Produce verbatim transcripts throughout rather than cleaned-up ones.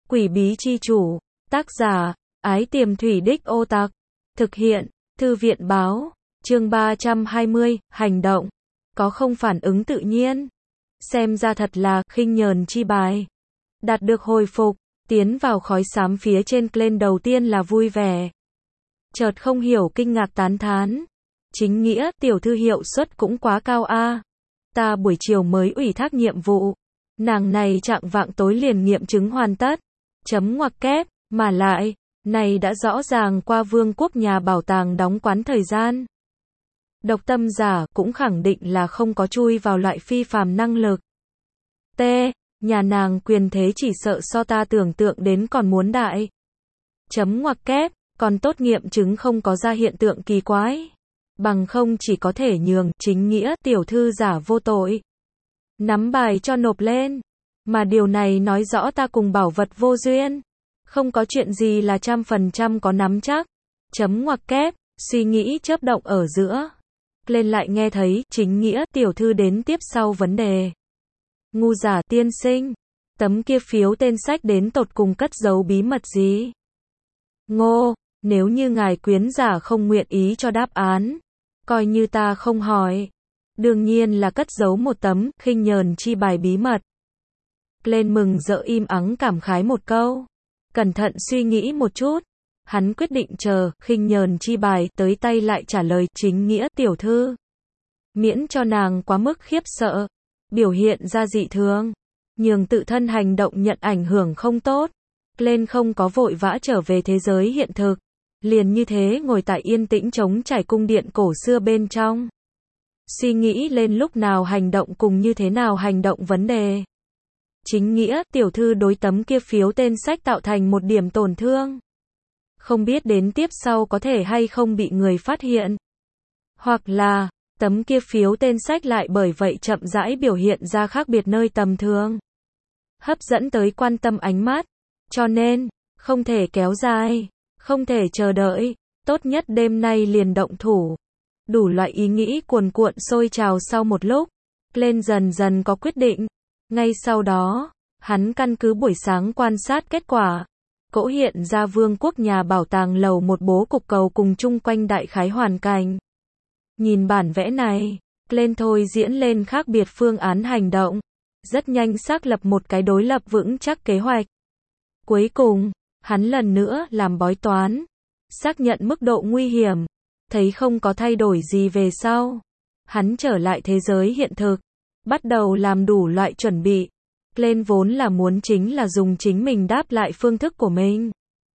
Quỷ bí chi chủ, tác giả, Ái Tiềm Thủy Đích Ô Tặc, thực hiện, Thư viện báo, chương ba trăm hai mươi, hành động, có không phản ứng tự nhiên. Xem ra thật là, khinh nhờn chi bài. Đạt được hồi phục, tiến vào khói xám phía trên lên đầu tiên là vui vẻ. Chợt không hiểu kinh ngạc tán thán. Chính nghĩa, tiểu thư hiệu suất cũng quá cao a. Ta buổi chiều mới ủy thác nhiệm vụ. Nàng này trạng vạng tối liền nghiệm chứng hoàn tất. Chấm ngoặc kép, mà lại, này đã rõ ràng qua vương quốc nhà bảo tàng đóng quán thời gian. Độc tâm giả cũng khẳng định là không có chui vào loại phi phàm năng lực. T. Nhà nàng quyền thế chỉ sợ so ta tưởng tượng đến còn muốn đại. Chấm ngoặc kép, còn tốt nghiệm chứng không có ra hiện tượng kỳ quái. Bằng không chỉ có thể nhường, chính nghĩa, tiểu thư giả vô tội. Nắm bài cho nộp lên. Mà điều này nói rõ ta cùng bảo vật vô duyên. Không có chuyện gì là trăm phần trăm có nắm chắc. Chấm ngoặc kép, suy nghĩ chớp động ở giữa. Lên lại nghe thấy, chính nghĩa, tiểu thư đến tiếp sau vấn đề. Ngu giả tiên sinh. Tấm kia phiếu tên sách đến tột cùng cất giấu bí mật gì? Ngô, nếu như ngài quyến giả không nguyện ý cho đáp án. Coi như ta không hỏi. Đương nhiên là cất giấu một tấm, khinh nhờn chi bài bí mật. Lên mừng rỡ im ắng cảm khái một câu. Cẩn thận suy nghĩ một chút. Hắn quyết định chờ, khinh nhờn chi bài, tới tay lại trả lời, chính nghĩa, tiểu thư. Miễn cho nàng quá mức khiếp sợ. Biểu hiện ra dị thường. Nhường tự thân hành động nhận ảnh hưởng không tốt. Lên không có vội vã trở về thế giới hiện thực. Liền như thế ngồi tại yên tĩnh trống trải cung điện cổ xưa bên trong. Suy nghĩ lên lúc nào hành động cùng như thế nào hành động vấn đề. Chính nghĩa, tiểu thư đối tấm kia phiếu tên sách tạo thành một điểm tổn thương. Không biết đến tiếp sau có thể hay không bị người phát hiện. Hoặc là, tấm kia phiếu tên sách lại bởi vậy chậm rãi biểu hiện ra khác biệt nơi tầm thường. Hấp dẫn tới quan tâm ánh mắt. Cho nên, không thể kéo dài, không thể chờ đợi, tốt nhất đêm nay liền động thủ. Đủ loại ý nghĩ cuồn cuộn sôi trào sau một lúc. Lên dần dần có quyết định. Ngay sau đó, hắn căn cứ buổi sáng quan sát kết quả. Cỗ hiện ra vương quốc nhà bảo tàng lầu một bố cục cầu cùng chung quanh đại khái hoàn cảnh. Nhìn bản vẽ này, lên thôi diễn lên khác biệt phương án hành động. Rất nhanh xác lập một cái đối lập vững chắc kế hoạch. Cuối cùng, hắn lần nữa làm bói toán. Xác nhận mức độ nguy hiểm. Thấy không có thay đổi gì về sau. Hắn trở lại thế giới hiện thực. Bắt đầu làm đủ loại chuẩn bị. Lên vốn là muốn chính là dùng chính mình đáp lại phương thức của mình.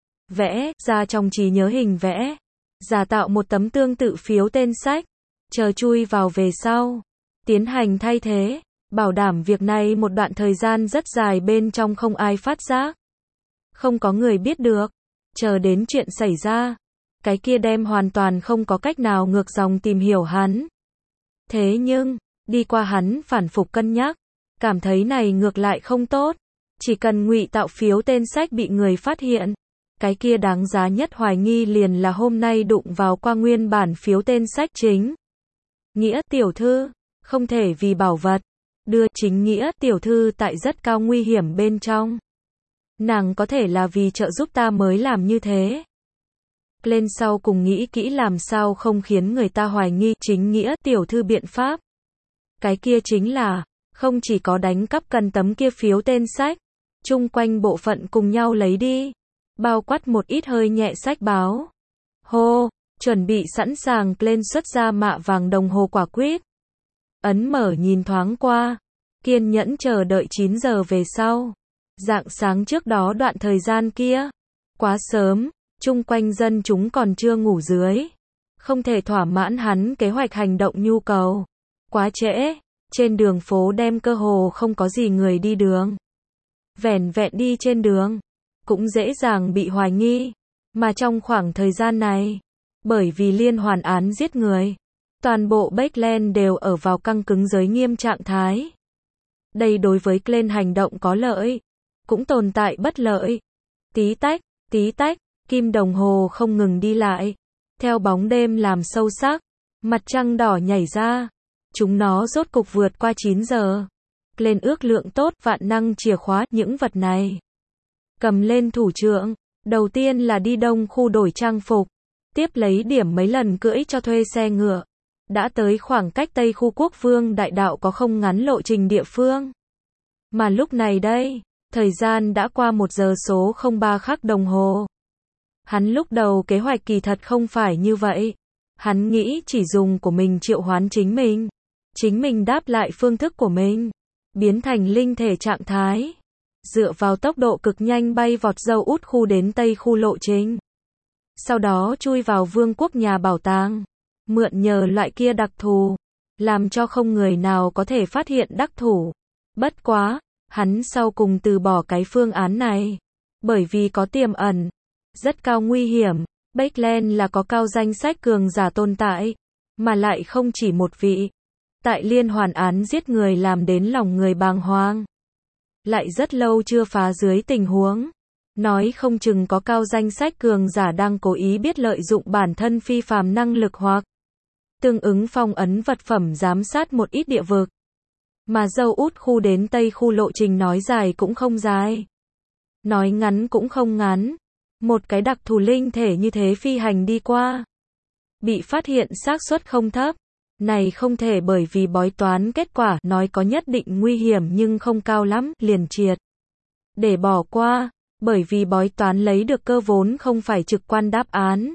Vẽ, ra trong trí nhớ hình vẽ. Giả tạo một tấm tương tự phiếu tên sách. Chờ chui vào về sau. Tiến hành thay thế. Bảo đảm việc này một đoạn thời gian rất dài bên trong không ai phát giác. Không có người biết được. Chờ đến chuyện xảy ra. Cái kia đem hoàn toàn không có cách nào ngược dòng tìm hiểu hắn. Thế nhưng, đi qua hắn phản phục cân nhắc. Cảm thấy này ngược lại không tốt. Chỉ cần ngụy tạo phiếu tên sách bị người phát hiện. Cái kia đáng giá nhất hoài nghi liền là hôm nay đụng vào qua nguyên bản phiếu tên sách chính. Nghĩa tiểu thư, không thể vì bảo vật. Đưa chính nghĩa tiểu thư tại rất cao nguy hiểm bên trong. Nàng có thể là vì trợ giúp ta mới làm như thế. Lên sau cùng nghĩ kỹ làm sao không khiến người ta hoài nghi chính nghĩa tiểu thư biện pháp. Cái kia chính là, không chỉ có đánh cắp cần tấm kia phiếu tên sách, chung quanh bộ phận cùng nhau lấy đi, bao quát một ít hơi nhẹ sách báo. Hô, chuẩn bị sẵn sàng, lên xuất ra mạ vàng đồng hồ quả quýt. Ấn mở nhìn thoáng qua, kiên nhẫn chờ đợi chín giờ về sau. Rạng sáng trước đó đoạn thời gian kia, quá sớm, chung quanh dân chúng còn chưa ngủ dưới. Không thể thỏa mãn hắn kế hoạch hành động nhu cầu. Quá trễ, trên đường phố đem cơ hồ không có gì người đi đường. Vẻn vẹn đi trên đường, cũng dễ dàng bị hoài nghi. Mà trong khoảng thời gian này, bởi vì liên hoàn án giết người, toàn bộ Backland đều ở vào căng cứng giới nghiêm trạng thái. Đây đối với Glenn hành động có lợi, cũng tồn tại bất lợi. Tí tách, tí tách, kim đồng hồ không ngừng đi lại. Theo bóng đêm làm sâu sắc, mặt trăng đỏ nhảy ra. Chúng nó rốt cục vượt qua chín giờ. Lên ước lượng tốt vạn năng chìa khóa, những vật này cầm lên thủ trượng, đầu tiên là đi đông khu đổi trang phục, tiếp lấy điểm mấy lần cưỡi cho thuê xe ngựa. Đã tới khoảng cách Tây khu Quốc Vương Đại Đạo có không ngắn lộ trình địa phương. Mà lúc này đây, thời gian đã qua một giờ số không ba khắc đồng hồ. Hắn lúc đầu kế hoạch kỳ thật không phải như vậy. Hắn nghĩ chỉ dùng của mình triệu hoán chính mình. Chính mình đáp lại phương thức của mình. Biến thành linh thể trạng thái. Dựa vào tốc độ cực nhanh bay vọt dâu út khu đến Tây khu lộ trình. Sau đó chui vào vương quốc nhà bảo tàng. Mượn nhờ loại kia đặc thù. Làm cho không người nào có thể phát hiện đắc thủ. Bất quá, hắn sau cùng từ bỏ cái phương án này. Bởi vì có tiềm ẩn. Rất cao nguy hiểm. Backland là có cao danh sách cường giả tồn tại. Mà lại không chỉ một vị. Tại liên hoàn án giết người làm đến lòng người bàng hoàng. Lại rất lâu chưa phá dưới tình huống. Nói không chừng có cao danh sách cường giả đang cố ý biết lợi dụng bản thân phi phàm năng lực hoặc tương ứng phong ấn vật phẩm giám sát một ít địa vực. Mà dâu út khu đến Tây khu lộ trình nói dài cũng không dài. Nói ngắn cũng không ngắn. Một cái đặc thù linh thể như thế phi hành đi qua. Bị phát hiện xác suất không thấp. Này không thể bởi vì bói toán kết quả nói có nhất định nguy hiểm nhưng không cao lắm, liền triệt. Để bỏ qua, bởi vì bói toán lấy được cơ vốn không phải trực quan đáp án.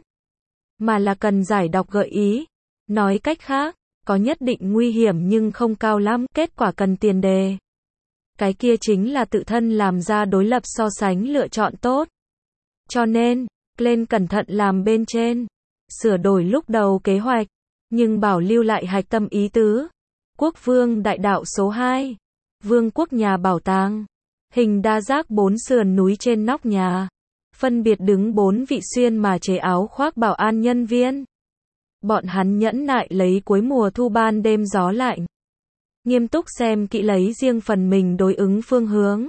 Mà là cần giải đọc gợi ý. Nói cách khác, có nhất định nguy hiểm nhưng không cao lắm, kết quả cần tiền đề. Cái kia chính là tự thân làm ra đối lập so sánh lựa chọn tốt. Cho nên, lên cẩn thận làm bên trên. Sửa đổi lúc đầu kế hoạch. Nhưng bảo lưu lại hạch tâm ý tứ. Quốc vương đại đạo số hai. Vương quốc nhà bảo tàng. Hình đa giác bốn sườn núi trên nóc nhà. Phân biệt đứng bốn vị xuyên mà chế áo khoác bảo an nhân viên. Bọn hắn nhẫn nại lấy cuối mùa thu ban đêm gió lạnh. Nghiêm túc xem kỹ lấy riêng phần mình đối ứng phương hướng.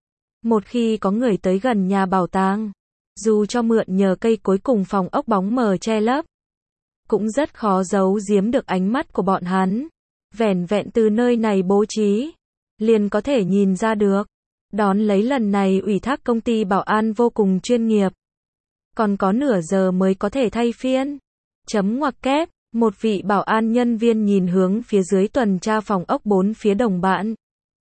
Một khi có người tới gần nhà bảo tàng. Dù cho mượn nhờ cây cối cùng phòng ốc bóng mờ che lấp. Cũng rất khó giấu giếm được ánh mắt của bọn hắn. Vẻn vẹn từ nơi này bố trí. Liền có thể nhìn ra được. Đón lấy lần này ủy thác công ty bảo an vô cùng chuyên nghiệp. Còn có nửa giờ mới có thể thay phiên. Chấm ngoặc kép. Một vị bảo an nhân viên nhìn hướng phía dưới tuần tra phòng ốc bốn phía đồng bạn.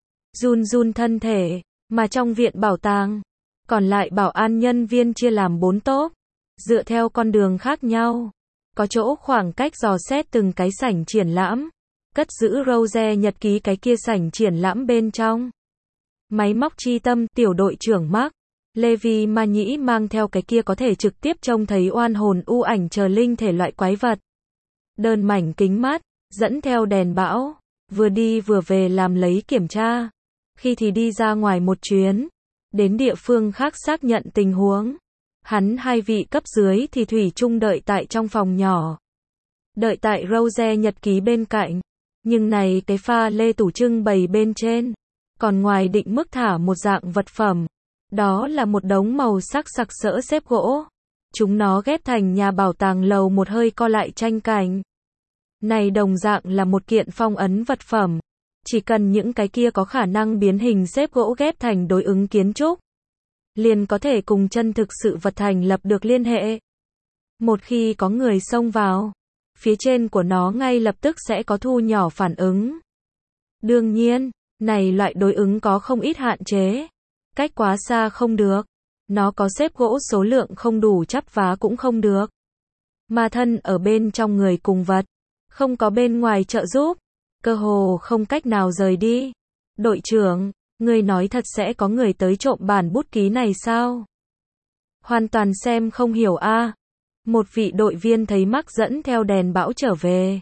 Run run thân thể. Mà trong viện bảo tàng. Còn lại bảo an nhân viên chia làm bốn tốp. Dựa theo con đường khác nhau. Có chỗ khoảng cách dò xét từng cái sảnh triển lãm. Cất giữ Rose nhật ký cái kia sảnh triển lãm bên trong. Máy móc chi tâm, tiểu đội trưởng Mark. Levi Ma Nhĩ mang theo cái kia có thể trực tiếp trông thấy oan hồn u ảnh chờ linh thể loại quái vật. Đơn mảnh kính mắt, dẫn theo đèn bão. Vừa đi vừa về làm lấy kiểm tra. Khi thì đi ra ngoài một chuyến. Đến địa phương khác xác nhận tình huống. Hắn hai vị cấp dưới thì thủy chung đợi tại trong phòng nhỏ. Đợi tại Rose nhật ký bên cạnh. Nhưng này cái pha lê tủ trưng bày bên trên. Còn ngoài định mức thả một dạng vật phẩm. Đó là một đống màu sắc sặc sỡ xếp gỗ. Chúng nó ghép thành nhà bảo tàng lầu một hơi co lại tranh cảnh. Này đồng dạng là một kiện phong ấn vật phẩm. Chỉ cần những cái kia có khả năng biến hình xếp gỗ ghép thành đối ứng kiến trúc. Liền có thể cùng chân thực sự vật thành lập được liên hệ. Một khi có người xông vào, phía trên của nó ngay lập tức sẽ có thu nhỏ phản ứng. Đương nhiên, này loại đối ứng có không ít hạn chế. Cách quá xa không được. Nó có xếp gỗ số lượng không đủ chắp vá cũng không được. Mà thân ở bên trong người cùng vật. Không có bên ngoài trợ giúp. Cơ hồ không cách nào rời đi. Đội trưởng, người nói thật sẽ có người tới trộm bản bút ký này sao? Hoàn toàn xem không hiểu a. À. Một vị đội viên thấy Mark dẫn theo đèn bão trở về.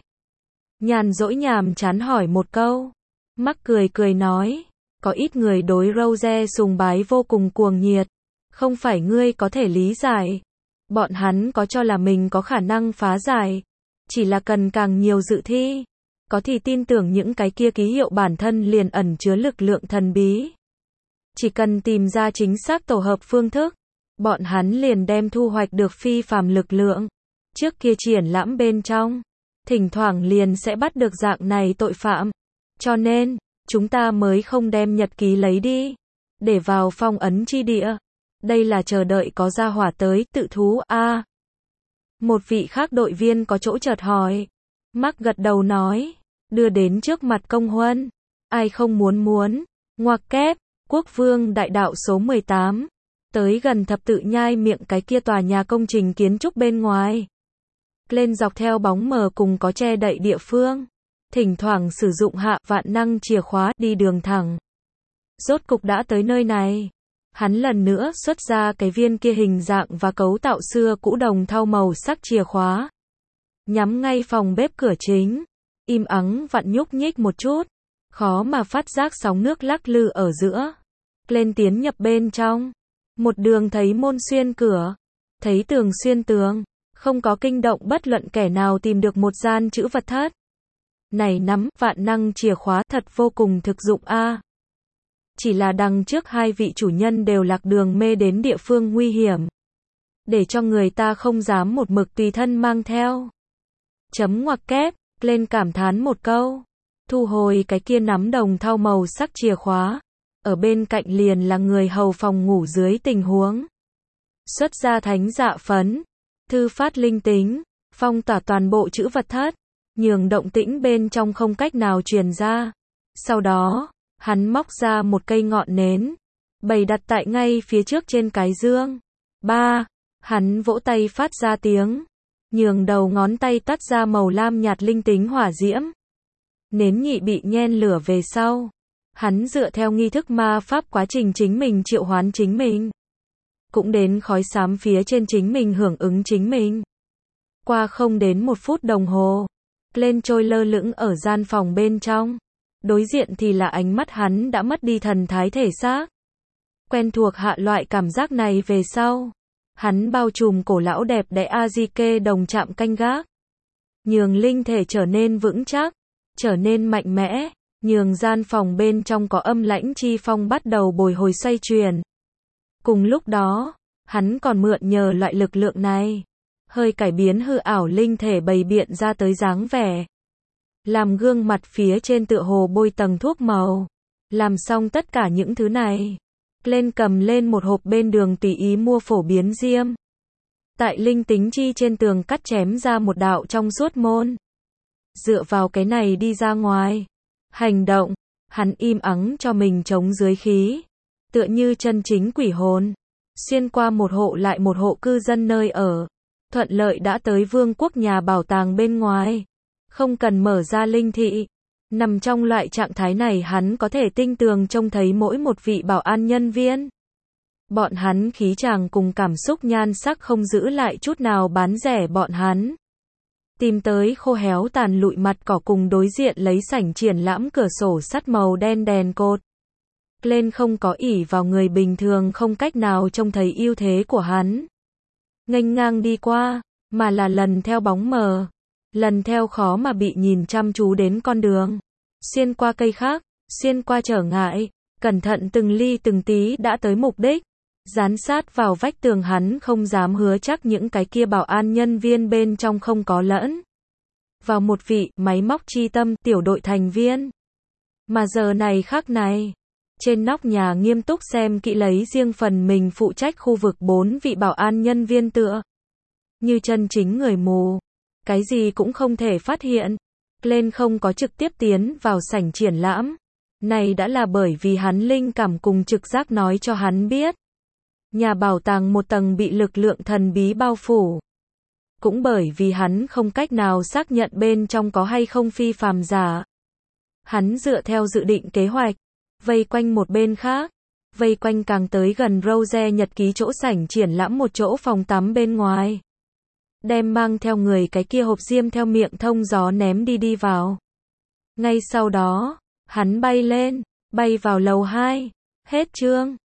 Nhàn rỗi nhàm chán hỏi một câu. Mark cười cười nói. Có ít người đối Rose sùng bái vô cùng cuồng nhiệt. Không phải ngươi có thể lý giải. Bọn hắn có cho là mình có khả năng phá giải. Chỉ là cần càng nhiều dự thi. Có thì tin tưởng những cái kia ký hiệu bản thân liền ẩn chứa lực lượng thần bí. Chỉ cần tìm ra chính xác tổ hợp phương thức. Bọn hắn liền đem thu hoạch được phi phàm lực lượng. Trước kia triển lãm bên trong. Thỉnh thoảng liền sẽ bắt được dạng này tội phạm. Cho nên, chúng ta mới không đem nhật ký lấy đi. Để vào phong ấn chi địa. đây là chờ đợi có gia hỏa tới, tự thú a. À. Một vị khác đội viên có chỗ chợt hỏi. Mark gật đầu nói, đưa đến trước mặt công huân. Ai không muốn muốn, ngoặc kép, quốc vương đại đạo số mười tám. Tới gần thập tự nhai miệng cái kia tòa nhà công trình kiến trúc bên ngoài. Lên dọc theo bóng mờ cùng có che đậy địa phương. Thỉnh thoảng sử dụng hạ vạn năng chìa khóa đi đường thẳng. Rốt cục đã tới nơi này. Hắn lần nữa xuất ra cái viên kia hình dạng và cấu tạo xưa cũ đồng thau màu sắc chìa khóa. Nhắm ngay phòng bếp cửa chính. Im ắng vặn nhúc nhích một chút. Khó mà phát giác sóng nước lắc lư ở giữa. Lên tiến nhập bên trong. Một đường thấy môn xuyên cửa. Thấy tường xuyên tường. Không có kinh động bất luận kẻ nào tìm được một gian chữ vật thất. Này nắm vạn năng chìa khóa thật vô cùng thực dụng a. À. Chỉ là đằng trước hai vị chủ nhân đều lạc đường mê đến địa phương nguy hiểm. Để cho người ta không dám một mực tùy thân mang theo. Chấm ngoặc kép, lên cảm thán một câu. Thu hồi cái kia nắm đồng thau màu sắc chìa khóa. Ở bên cạnh liền là người hầu phòng ngủ dưới tình huống. Xuất ra thánh dạ phấn. Thư phát linh tính. Phong tỏa toàn bộ chữ vật thất. Nhường động tĩnh bên trong không cách nào truyền ra. Sau đó, hắn móc ra một cây ngọn nến. Bày đặt tại ngay phía trước trên cái dương. Ba. Hắn vỗ tay phát ra tiếng. Nhường đầu ngón tay tắt ra màu lam nhạt linh tính hỏa diễm. Nến nhị bị nhen lửa về sau. Hắn dựa theo nghi thức ma pháp quá trình chính mình triệu hoán chính mình. Cũng đến khói xám phía trên chính mình hưởng ứng chính mình. Qua không đến một phút đồng hồ. Lên trôi lơ lửng ở gian phòng bên trong. Đối diện thì là ánh mắt hắn đã mất đi thần thái thể xác. Quen thuộc hạ loại cảm giác này về sau. Hắn bao trùm cổ lão đẹp đẽ Azike đồng chạm canh gác. Nhường linh thể trở nên vững chắc. Trở nên mạnh mẽ. Nhường gian phòng bên trong có âm lãnh chi phong bắt đầu bồi hồi xoay chuyển. Cùng lúc đó, hắn còn mượn nhờ loại lực lượng này. Hơi cải biến hư ảo linh thể bày biện ra tới dáng vẻ. Làm gương mặt phía trên tựa hồ bôi tầng thuốc màu. Làm xong tất cả những thứ này. Lên cầm lên một hộp bên đường tùy ý mua phổ biến diêm. Tại linh tính chi trên tường cắt chém ra một đạo trong suốt môn. Dựa vào cái này đi ra ngoài. Hành động. Hắn im ắng cho mình chống dưới khí. Tựa như chân chính quỷ hồn. Xuyên qua một hộ lại một hộ cư dân nơi ở. Thuận lợi đã tới vương quốc nhà bảo tàng bên ngoài. Không cần mở ra linh thị. Nằm trong loại trạng thái này hắn có thể tinh tường trông thấy mỗi một vị bảo an nhân viên. Bọn hắn khí chàng cùng cảm xúc nhan sắc không giữ lại chút nào bán rẻ bọn hắn. Tìm tới khô héo tàn lụi mặt cỏ cùng đối diện lấy sảnh triển lãm cửa sổ sắt màu đen đèn cột. Lên không có ỷ vào người bình thường không cách nào trông thấy ưu thế của hắn. Nghênh ngang đi qua, mà là lần theo bóng mờ. Lần theo khó mà bị nhìn chăm chú đến con đường. Xuyên qua cây khác, xuyên qua trở ngại, cẩn thận từng ly từng tí đã tới mục đích. Dán sát vào vách tường hắn không dám hứa chắc những cái kia bảo an nhân viên bên trong không có lẫn. Vào một vị máy móc chi tâm tiểu đội thành viên. Mà giờ này khác này. Trên nóc nhà nghiêm túc xem kỹ lấy riêng phần mình phụ trách khu vực bốn vị bảo an nhân viên tựa. Như chân chính người mù. Cái gì cũng không thể phát hiện. Lên không có trực tiếp tiến vào sảnh triển lãm. Này đã là bởi vì hắn linh cảm cùng trực giác nói cho hắn biết. Nhà bảo tàng một tầng bị lực lượng thần bí bao phủ. Cũng bởi vì hắn không cách nào xác nhận bên trong có hay không phi phàm giả. Hắn dựa theo dự định kế hoạch. Vây quanh một bên khác. Vây quanh càng tới gần Rose nhật ký chỗ sảnh triển lãm một chỗ phòng tắm bên ngoài. Đem mang theo người cái kia hộp diêm theo miệng thông gió ném đi đi vào. Ngay sau đó, hắn bay lên, bay vào lầu hai. Hết chương.